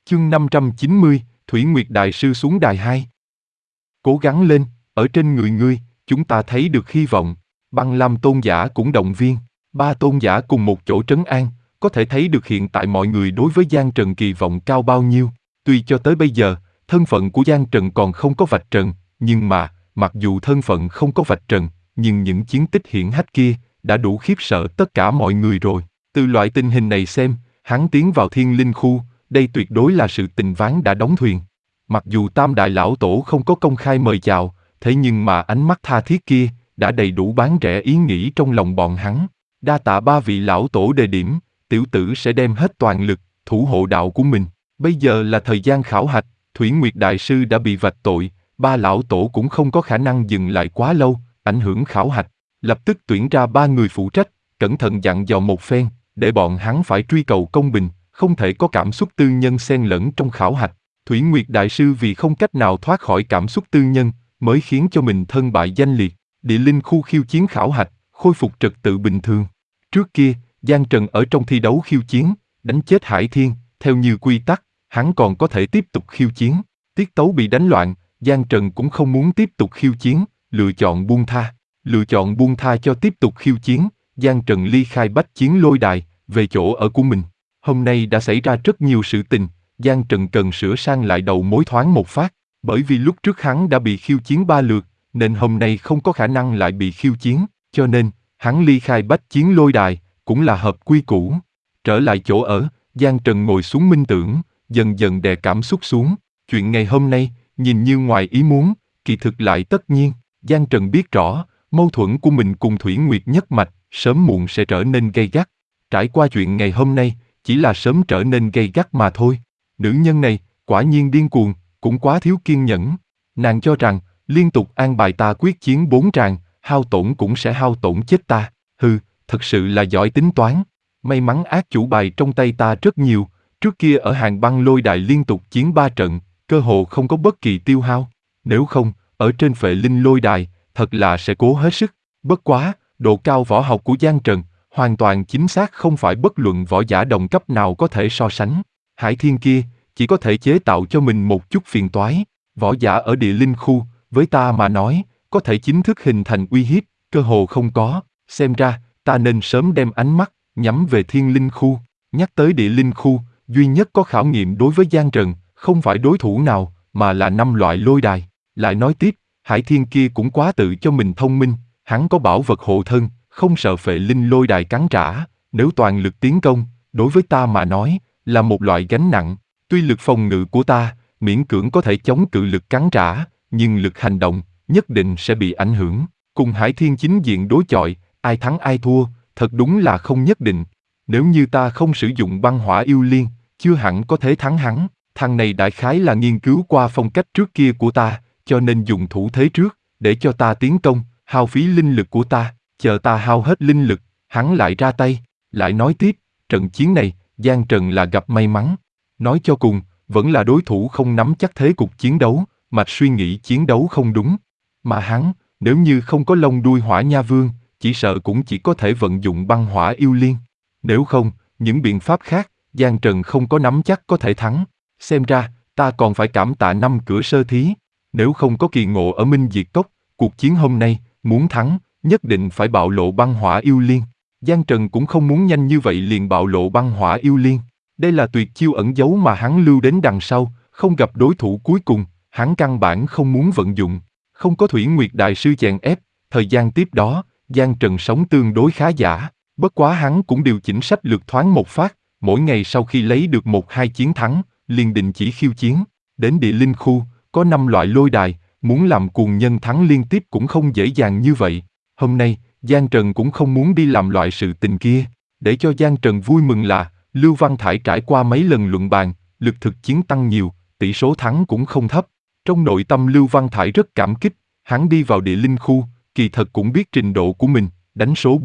Chương 590, Thủy Nguyệt Đại Sư xuống đài 2. Cố gắng lên, ở trên người ngươi, chúng ta thấy được hy vọng. Băng Lam tôn giả cũng động viên. Ba tôn giả cùng một chỗ trấn an, có thể thấy được hiện tại mọi người đối với Giang Trần kỳ vọng cao bao nhiêu. Tuy cho tới bây giờ, thân phận của Giang Trần còn không có vạch trần, nhưng mà, mặc dù thân phận không có vạch trần, nhưng những chiến tích hiển hách kia đã đủ khiếp sợ tất cả mọi người rồi. Từ loại tình hình này xem, hắn tiến vào Thiên Linh Khu, đây tuyệt đối là sự tình ván đã đóng thuyền. Mặc dù Tam Đại Lão Tổ không có công khai mời chào, thế nhưng mà ánh mắt tha thiết kia đã đầy đủ bán rẻ ý nghĩ trong lòng bọn hắn. Đa tạ ba vị lão tổ đề điểm, tiểu tử sẽ đem hết toàn lực, thủ hộ đạo của mình. Bây giờ là thời gian khảo hạch, Thủy Nguyệt Đại Sư đã bị vạch tội, ba lão tổ cũng không có khả năng dừng lại quá lâu, ảnh hưởng khảo hạch. Lập tức tuyển ra 3 người phụ trách, cẩn thận dặn dò một phen, để bọn hắn phải truy cầu công bình, không thể có cảm xúc tư nhân xen lẫn trong khảo hạch. Thủy Nguyệt Đại Sư vì không cách nào thoát khỏi cảm xúc tư nhân, mới khiến cho mình thân bại danh liệt. Địa Linh Khu khiêu chiến khảo hạch, khôi phục trật tự bình thường. Trước kia, Giang Trần ở trong thi đấu khiêu chiến, đánh chết Hải Thiên, theo như quy tắc, hắn còn có thể tiếp tục khiêu chiến. Tiết tấu bị đánh loạn, Giang Trần cũng không muốn tiếp tục khiêu chiến, lựa chọn buông tha. Lựa chọn buông tha cho tiếp tục khiêu chiến, Giang Trần ly khai bách chiến lôi đài, về chỗ ở của mình. Hôm nay đã xảy ra rất nhiều sự tình, Giang Trần cần sửa sang lại đầu mối thoáng một phát, bởi vì lúc trước hắn đã bị khiêu chiến 3 lượt, nên hôm nay không có khả năng lại bị khiêu chiến, cho nên, hắn ly khai bách chiến lôi đài, cũng là hợp quy củ. Trở lại chỗ ở, Giang Trần ngồi xuống minh tưởng, dần dần đè cảm xúc xuống, chuyện ngày hôm nay, nhìn như ngoài ý muốn, kỳ thực lại tất nhiên, Giang Trần biết rõ, mâu thuẫn của mình cùng Thủy Nguyệt nhất mạch, sớm muộn sẽ trở nên gay gắt. Trải qua chuyện ngày hôm nay, chỉ là sớm trở nên gay gắt mà thôi. Nữ nhân này, quả nhiên điên cuồng, cũng quá thiếu kiên nhẫn. Nàng cho rằng, liên tục an bài ta quyết chiến 4 tràng, hao tổn cũng sẽ hao tổn chết ta. Hừ, thật sự là giỏi tính toán. May mắn ác chủ bài trong tay ta rất nhiều, trước kia ở Hàng Băng lôi đài liên tục chiến 3 trận, cơ hồ không có bất kỳ tiêu hao. Nếu không, ở trên Phệ Linh lôi đài, thật là sẽ cố hết sức. Bất quá, độ cao võ học của Giang Trần, hoàn toàn chính xác không phải bất luận võ giả đồng cấp nào có thể so sánh. Hải Thiên kia, chỉ có thể chế tạo cho mình một chút phiền toái. Võ giả ở Địa Linh Khu, với ta mà nói, có thể chính thức hình thành uy hiếp, cơ hồ không có. Xem ra, ta nên sớm đem ánh mắt, nhắm về Thiên Linh Khu. Nhắc tới Địa Linh Khu, duy nhất có khảo nghiệm đối với Giang Trần, không phải đối thủ nào, mà là 5 loại lôi đài. Lại nói tiếp, Hải Thiên kia cũng quá tự cho mình thông minh, hắn có bảo vật hộ thân, không sợ Phệ Linh lôi đài cắn trả, nếu toàn lực tiến công, đối với ta mà nói, là một loại gánh nặng. Tuy lực phòng ngự của ta, miễn cưỡng có thể chống cự lực cắn trả, nhưng lực hành động, nhất định sẽ bị ảnh hưởng. Cùng Hải Thiên chính diện đối chọi, ai thắng ai thua, thật đúng là không nhất định. Nếu như ta không sử dụng băng hỏa yêu liên, chưa hẳn có thể thắng hắn. Thằng này đại khái là nghiên cứu qua phong cách trước kia của ta, cho nên dùng thủ thế trước, để cho ta tiến công, hao phí linh lực của ta, chờ ta hao hết linh lực, hắn lại ra tay. Lại nói tiếp, trận chiến này, Giang Trần là gặp may mắn. Nói cho cùng, vẫn là đối thủ không nắm chắc thế cục chiến đấu, mạch suy nghĩ chiến đấu không đúng. Mà hắn, nếu như không có lông đuôi Hỏa Nha Vương, chỉ sợ cũng chỉ có thể vận dụng băng hỏa yêu liên. Nếu không, những biện pháp khác, Giang Trần không có nắm chắc có thể thắng. Xem ra, ta còn phải cảm tạ 5 cửa sơ thí. Nếu không có kỳ ngộ ở Minh Diệt Cốc, cuộc chiến hôm nay, muốn thắng, nhất định phải bạo lộ băng hỏa yêu liên. Giang Trần cũng không muốn nhanh như vậy liền bạo lộ băng hỏa yêu liên. Đây là tuyệt chiêu ẩn giấu mà hắn lưu đến đằng sau, không gặp đối thủ cuối cùng, hắn căn bản không muốn vận dụng. Không có Thủy Nguyệt Đại Sư chèn ép, thời gian tiếp đó, Giang Trần sống tương đối khá giả. Bất quá hắn cũng điều chỉnh sách lược thoáng một phát, mỗi ngày sau khi lấy được 1-2 chiến thắng, liền đình chỉ khiêu chiến. Đến Địa Linh Khu, có 5 loại lôi đài, muốn làm cuồng nhân thắng liên tiếp cũng không dễ dàng như vậy. Hôm nay, Giang Trần cũng không muốn đi làm loại sự tình kia. Để cho Giang Trần vui mừng là, Lưu Văn Thải trải qua mấy lần luận bàn, lực thực chiến tăng nhiều, tỷ số thắng cũng không thấp. Trong nội tâm Lưu Văn Thải rất cảm kích, hắn đi vào Địa Linh Khu, kỳ thật cũng biết trình độ của mình, đánh số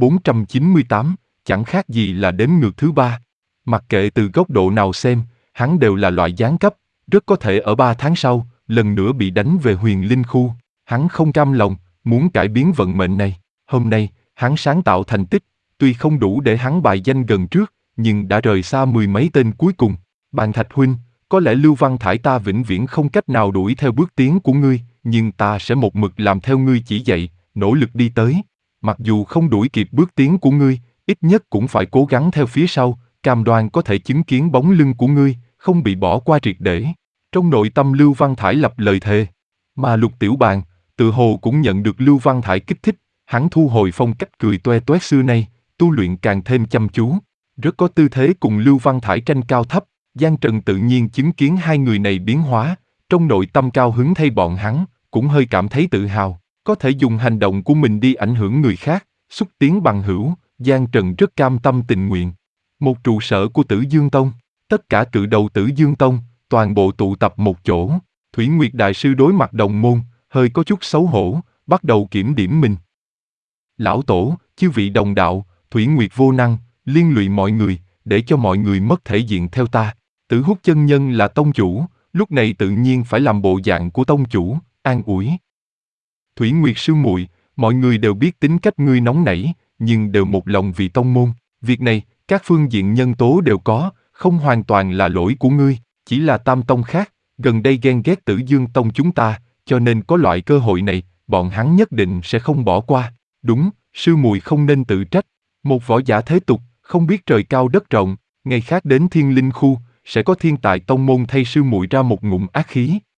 498, chẳng khác gì là đếm ngược thứ 3. Mặc kệ từ góc độ nào xem, hắn đều là loại giáng cấp, rất có thể ở 3 tháng sau, lần nữa bị đánh về Huyền Linh Khu. Hắn không cam lòng, muốn cải biến vận mệnh này. Hôm nay, hắn sáng tạo thành tích, tuy không đủ để hắn bài danh gần trước, nhưng đã rời xa 10 mấy tên cuối cùng. Bàn Thạch huynh, Có lẽ Lưu Văn Thải ta vĩnh viễn không cách nào đuổi theo bước tiến của ngươi, nhưng ta sẽ một mực làm theo ngươi chỉ dạy, nỗ lực đi tới. Mặc dù không đuổi kịp bước tiến của ngươi, ít nhất cũng phải cố gắng theo phía sau, cam đoan có thể chứng kiến bóng lưng của ngươi, không bị bỏ qua triệt để. Trong nội tâm Lưu Văn Thải lập lời thề. Mà Lục Tiểu Bàn, tự hồ cũng nhận được Lưu Văn Thải kích thích, hắn thu hồi phong cách cười toe toét xưa nay, tu luyện càng thêm chăm chú. Rất có tư thế cùng Lưu Văn Thải tranh cao thấp, Giang Trần tự nhiên chứng kiến hai người này biến hóa, trong nội tâm cao hứng thay bọn hắn, cũng hơi cảm thấy tự hào, có thể dùng hành động của mình đi ảnh hưởng người khác, xúc tiến bằng hữu, Giang Trần rất cam tâm tình nguyện. Một trụ sở của Tử Dương Tông, tất cả cự đầu Tử Dương Tông, toàn bộ tụ tập một chỗ, Thủy Nguyệt Đại Sư đối mặt đồng môn, hơi có chút xấu hổ, bắt đầu kiểm điểm mình. Lão Tổ, chư vị đồng đạo, Thủy Nguyệt vô năng, liên lụy mọi người, để cho mọi người mất thể diện theo ta. Tử Hút chân nhân là tông chủ, lúc này tự nhiên phải làm bộ dạng của tông chủ, an ủi. Thủy Nguyệt sư muội, mọi người đều biết tính cách ngươi nóng nảy, nhưng đều một lòng vì tông môn. Việc này, các phương diện nhân tố đều có, không hoàn toàn là lỗi của ngươi, chỉ là tam tông khác, gần đây ghen ghét Tử Dương Tông chúng ta, cho nên có loại cơ hội này, bọn hắn nhất định sẽ không bỏ qua. Đúng, sư muội không nên tự trách. Một võ giả thế tục, không biết trời cao đất rộng, ngày khác đến Thiên Linh Khu, sẽ có thiên tài tông môn thay sư muội ra một ngụm ác khí.